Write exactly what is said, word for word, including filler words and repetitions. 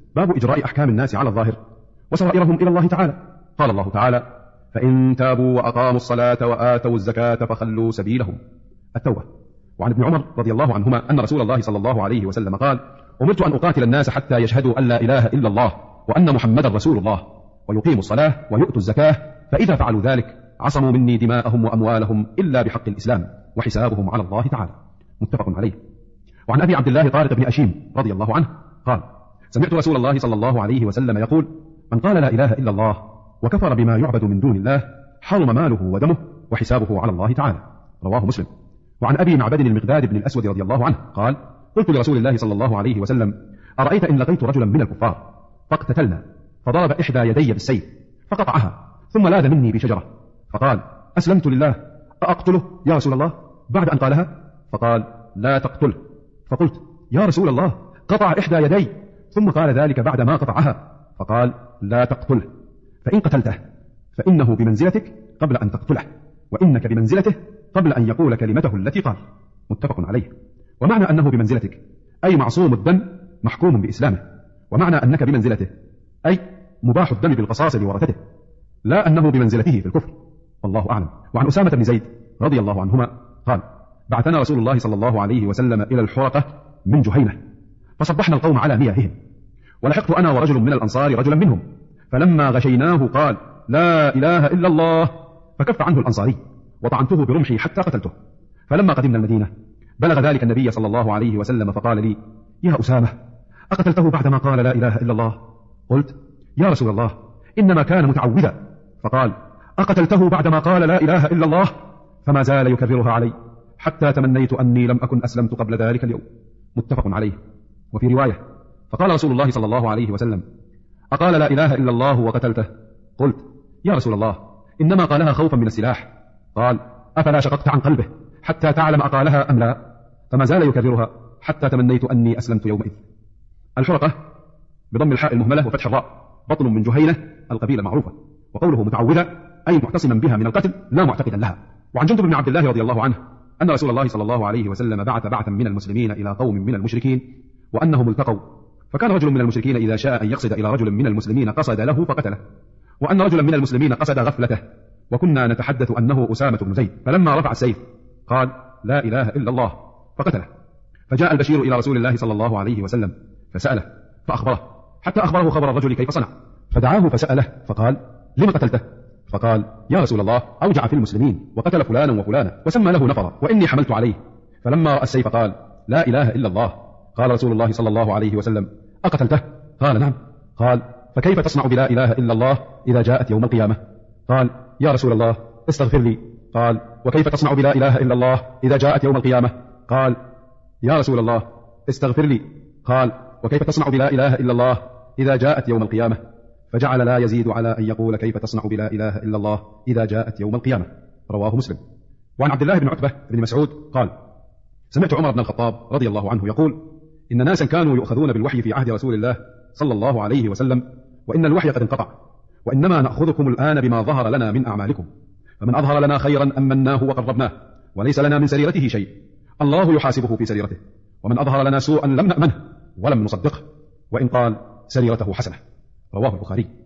باب إجراء أحكام الناس على الظاهر وسرائرهم إلى الله تعالى. قال الله تعالى: فإن تابوا وأقاموا الصلاة وآتوا الزكاة فخلوا سبيلهم. التوبة. وعن ابن عمر رضي الله عنهما أن رسول الله صلى الله عليه وسلم قال: أمرت أن أقاتل الناس حتى يشهدوا أن لا إله إلا الله وأن محمدا رسول الله ويقيموا الصلاة ويؤتوا الزكاة، فإذا فعلوا ذلك عصموا مني دماءهم وأموالهم إلا بحق الإسلام وحسابهم على الله تعالى. متفق عليه. وعن أبي عبد الله طارق بن أشيم رضي الله عنه قال: سمعت رسول الله صلى الله عليه وسلم يقول: من قال لا إله إلا الله وكفر بما يعبد من دون الله حرم ماله ودمه وحسابه على الله تعالى. رواه مسلم. وعن أبي معبد المقداد بن الأسود رضي الله عنه قال: قلت لرسول الله صلى الله عليه وسلم: أرأيت إن لقيت رجلا من الكفار فاقتتلنا فضرب إحدى يدي بالسيف فقطعها ثم لاذ مني بشجرة فقال: أسلمت لله، أقتله يا رسول الله بعد أن قالها؟ فقال: لا تقتله. فقلت: يا رسول الله قطع إحدى يدي ثم قال ذلك بعد ما قطعها. فقال: لا تقتله، فإن قتلته فإنه بمنزلتك قبل أن تقتله، وإنك بمنزلته قبل أن يقول كلمته التي قال. متفق عليه. ومعنى أنه بمنزلتك أي معصوم الدم محكوم بإسلامه، ومعنى أنك بمنزلته أي مباح الدم بالقصاص لورثته، لا أنه بمنزلته في الكفر، والله أعلم. وعن أسامة بن زيد رضي الله عنهما قال: بعثنا رسول الله صلى الله عليه وسلم إلى الحرقة من جهينة فصبحنا القوم على مياههم، ولحقت أنا ورجل من الأنصار رجلا منهم، فلما غشيناه قال: لا إله إلا الله، فكف عنه الأنصاري وطعنته برمحي حتى قتلته. فلما قدمنا المدينة بلغ ذلك النبي صلى الله عليه وسلم فقال لي: يا أسامة أقتلته بعدما قال لا إله إلا الله؟ قلت: يا رسول الله إنما كان متعوذا. فقال: أقتلته بعدما قال لا إله إلا الله؟ فما زال يكررها علي حتى تمنيت أني لم أكن أسلمت قبل ذلك اليوم. متفق عليه. وفي رواية: فقال رسول الله صلى الله عليه وسلم: أقال لا إله إلا الله وقتلته؟ قلت: يا رسول الله إنما قالها خوفا من السلاح. قال: أفلا شققت عن قلبه حتى تعلم أقالها أم لا؟ فما زال يكررها حتى تمنيت أني أسلمت يومئذ. الحرقة بضم الحاء المهملة وفتح الراء بطن من جهينة القبيلة معروفة. وقوله متعوذا أي معتصما بها من القتل لا معتقدا لها. وعن جندب بن عبد الله رضي الله عنه أن رسول الله صلى الله عليه وسلم بعث بعثا من المسلمين إلى قوم من المشركين وأنهم التقوا، فكان رجل من المشركين إذا شاء أن يقصد إلى رجل من المسلمين قصد له فقتله، وأن رجلا من المسلمين قصد غفلته، وكنا نتحدث أنه أسامة بن زيد، فلما رفع السيف قال: لا إله إلا الله، فقتله. فجاء البشير إلى رسول الله صلى الله عليه وسلم فسأله فأخبره حتى أخبره خبر الرجل كيف صنع، فدعاه فسأله فقال: لم قتلته؟ فقال: يا رسول الله أوجع في المسلمين وقتل فلانا وفلانا وسمى له نفرا وإني حملت عليه. فلما رأى السيف قال: لا إله إلا الله. قال رسول الله صلى الله عليه وسلم: أقتلته؟ قال: نعم. قال: فكيف تصنع بلا إله إلا الله إذا جاءت يوم القيامة؟ قال: يا رسول الله استغفر لي. قال: وكيف تصنع بلا إله إلا الله إذا جاءت يوم القيامة؟ قال: يا رسول الله استغفر لي. قال: وكيف تصنع بلا إله إلا الله إذا جاءت يوم القيامة؟ فجعل لا يزيد على أن يقول كيف تصنع بلا إله إلا الله إذا جاءت يوم القيامة. رواه مسلم. وعن عبد الله بن عتبة بن مسعود قال: سمعت عمر بن الخطاب رضي الله عنه يقول: إن ناسا كانوا يؤخذون بالوحي في عهد رسول الله صلى الله عليه وسلم، وإن الوحي قد انقطع، وإنما نأخذكم الآن بما ظهر لنا من أعمالكم، فمن أظهر لنا خيرا أمناه وقربناه وليس لنا من سريرته شيء الله يحاسبه في سريرته، ومن أظهر لنا سوءا لم نأمنه ولم نصدقه وإن قال سريرته حسنة. رواه البخاري.